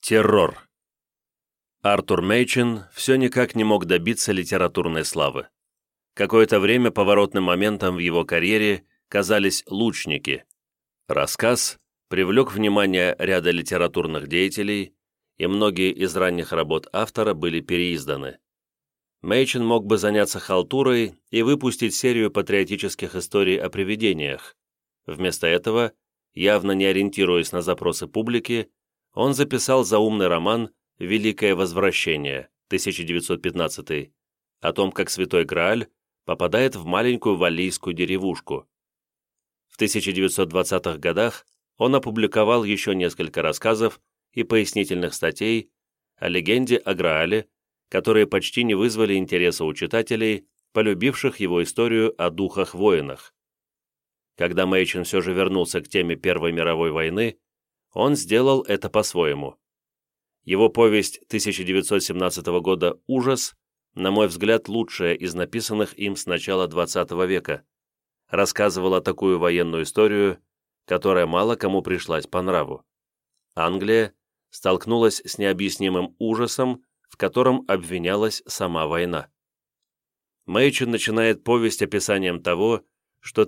Террор. Артур Мэйчин все никак не мог добиться литературной славы. Какое-то время поворотным моментом в его карьере казались «Лучники». Рассказ привлек внимание ряда литературных деятелей, и многие из ранних работ автора были переизданы. Мэйчин мог бы заняться халтурой и выпустить серию патриотических историй о привидениях. Вместо этого, явно не ориентируясь на запросы публики, он записал заумный роман «Великое возвращение» 1915 о том, как Святой Грааль попадает в маленькую валлийскую деревушку. В 1920-х годах он опубликовал еще несколько рассказов и пояснительных статей о легенде о Граале, которые почти не вызвали интереса у читателей, полюбивших его историю о духах-воинах. Когда Мэйчин все же вернулся к теме Первой мировой войны, он сделал это по-своему. Его повесть 1917 года «Ужас», на мой взгляд, лучшая из написанных им с начала XX века, рассказывала такую военную историю, которая мало кому пришлась по нраву. Англия столкнулась с необъяснимым ужасом, в котором обвинялась сама война. Мэйчин начинает повесть описанием того, что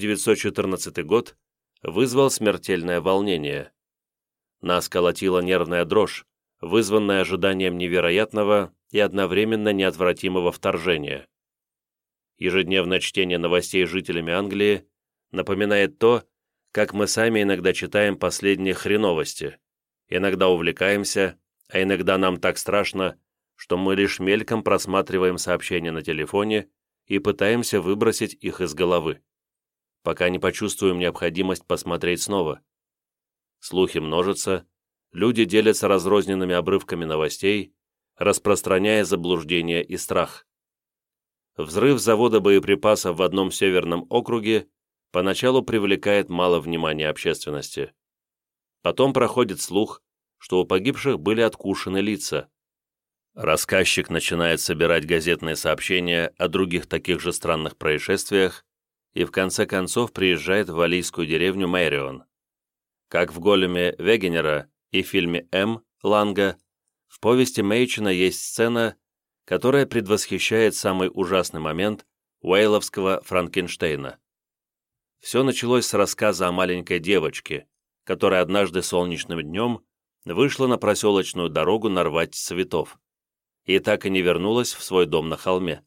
1914 год вызвал смертельное волнение. Нас колотила нервная дрожь, вызванная ожиданием невероятного и одновременно неотвратимого вторжения. Ежедневное чтение новостей жителями Англии напоминает то, как мы сами иногда читаем последние хреновости. Иногда увлекаемся, а иногда нам так страшно, что мы лишь мельком просматриваем сообщения на телефоне и пытаемся выбросить их из головы, пока не почувствуем необходимость посмотреть снова. Слухи множатся, люди делятся разрозненными обрывками новостей, распространяя заблуждение и страх. Взрыв завода боеприпасов в одном северном округе поначалу привлекает мало внимания общественности. Потом проходит слух, что у погибших были откушены лица. Рассказчик начинает собирать газетные сообщения о других таких же странных происшествиях и в конце концов приезжает в валлийскую деревню Мэрион. Как в «Големе» Вегенера и фильме «М» Ланга, в повести Мэйчина есть сцена, которая предвосхищает самый ужасный момент уэйловского Франкенштейна. Все началось с рассказа о маленькой девочке, которая однажды солнечным днем вышла на проселочную дорогу нарвать цветов и так и не вернулась в свой дом на холме.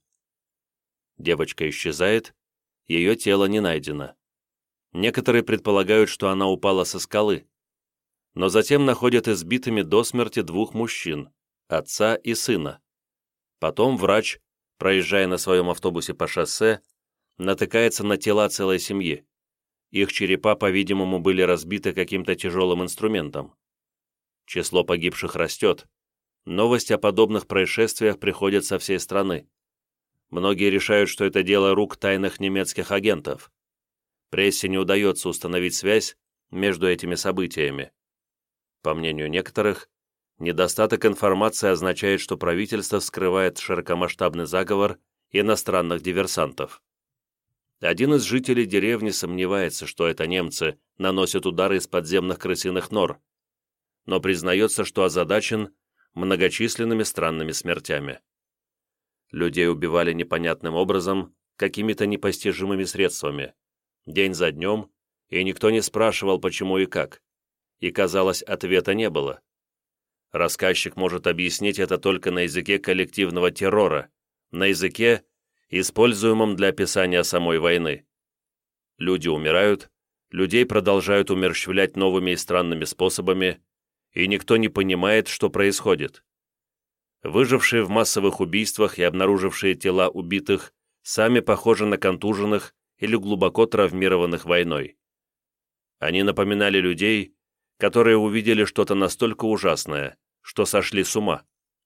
Девочка исчезает, ее тело не найдено. Некоторые предполагают, что она упала со скалы, но затем находят избитыми до смерти двух мужчин, отца и сына. Потом врач, проезжая на своем автобусе по шоссе, натыкается на тела целой семьи. Их черепа, по-видимому, были разбиты каким-то тяжелым инструментом. Число погибших растет. Новости о подобных происшествиях приходят со всей страны. Многие решают, что это дело рук тайных немецких агентов. Прессе не удается установить связь между этими событиями. По мнению некоторых, недостаток информации означает, что правительство скрывает широкомасштабный заговор иностранных диверсантов. Один из жителей деревни сомневается, что это немцы наносят удары из подземных крысиных нор, но признается, что озадачен многочисленными странными смертями. Людей убивали непонятным образом, какими-то непостижимыми средствами, день за днем, и никто не спрашивал, почему и как, и, казалось, ответа не было. Рассказчик может объяснить это только на языке коллективного террора, на языке, используемом для описания самой войны. Люди умирают, людей продолжают умерщвлять новыми и странными способами, и никто не понимает, что происходит. Выжившие в массовых убийствах и обнаружившие тела убитых сами похожи на контуженных или глубоко травмированных войной. Они напоминали людей, которые увидели что-то настолько ужасное, что сошли с ума.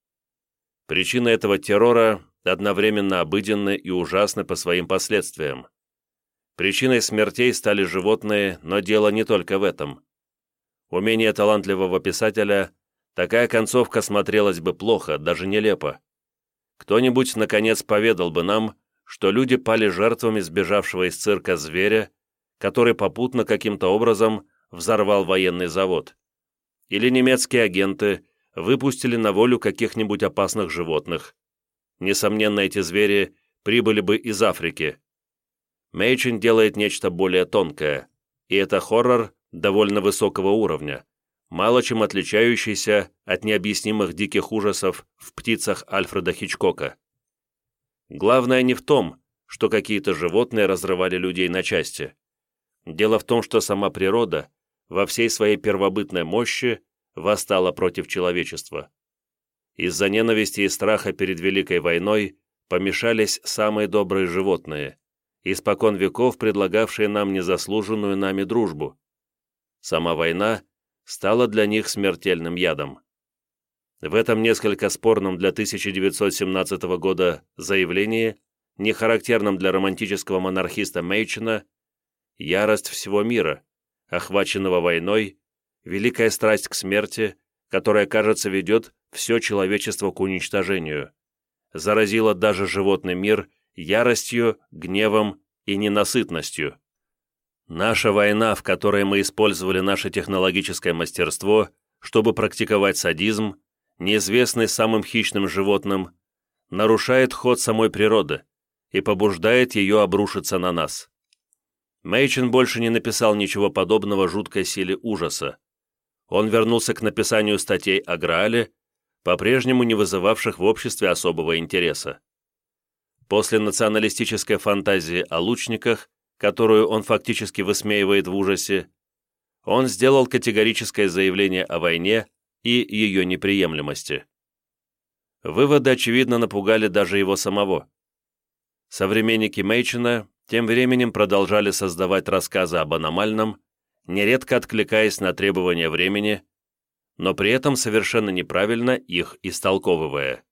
Причины этого террора одновременно обыденны и ужасны по своим последствиям. Причиной смертей стали животные, но дело не только в этом. Умение талантливого писателя, такая концовка смотрелась бы плохо, даже нелепо. Кто-нибудь, наконец, поведал бы нам, что люди пали жертвами сбежавшего из цирка зверя, который попутно каким-то образом взорвал военный завод. Или немецкие агенты выпустили на волю каких-нибудь опасных животных. Несомненно, эти звери прибыли бы из Африки. Мейчин делает нечто более тонкое, и это хоррор довольно высокого уровня, мало чем отличающийся от необъяснимых диких ужасов в птицах Альфреда Хичкока. Главное не в том, что какие-то животные разрывали людей на части. Дело в том, что сама природа во всей своей первобытной мощи восстала против человечества. Из-за ненависти и страха перед Великой войной помешались самые добрые животные, испокон веков предлагавшие нам незаслуженную нами дружбу. Сама война стала для них смертельным ядом. В этом несколько спорном для 1917 года заявлении, не характерном для романтического монархиста Мейчина, ярость всего мира, охваченного войной, великая страсть к смерти, которая, кажется, ведет все человечество к уничтожению, заразила даже животный мир яростью, гневом и ненасытностью. Наша война, в которой мы использовали наше технологическое мастерство, чтобы практиковать садизм, неизвестный самым хищным животным, нарушает ход самой природы и побуждает ее обрушиться на нас. Мейчин больше не написал ничего подобного жуткой силе ужаса. Он вернулся к написанию статей о Граале, по-прежнему не вызывавших в обществе особого интереса. После националистической фантазии о лучниках, которую он фактически высмеивает в ужасе, он сделал категорическое заявление о войне и ее неприемлемости. Выводы, очевидно, напугали даже его самого. Современники Мейчина тем временем продолжали создавать рассказы об аномальном, нередко откликаясь на требования времени, но при этом совершенно неправильно их истолковывая.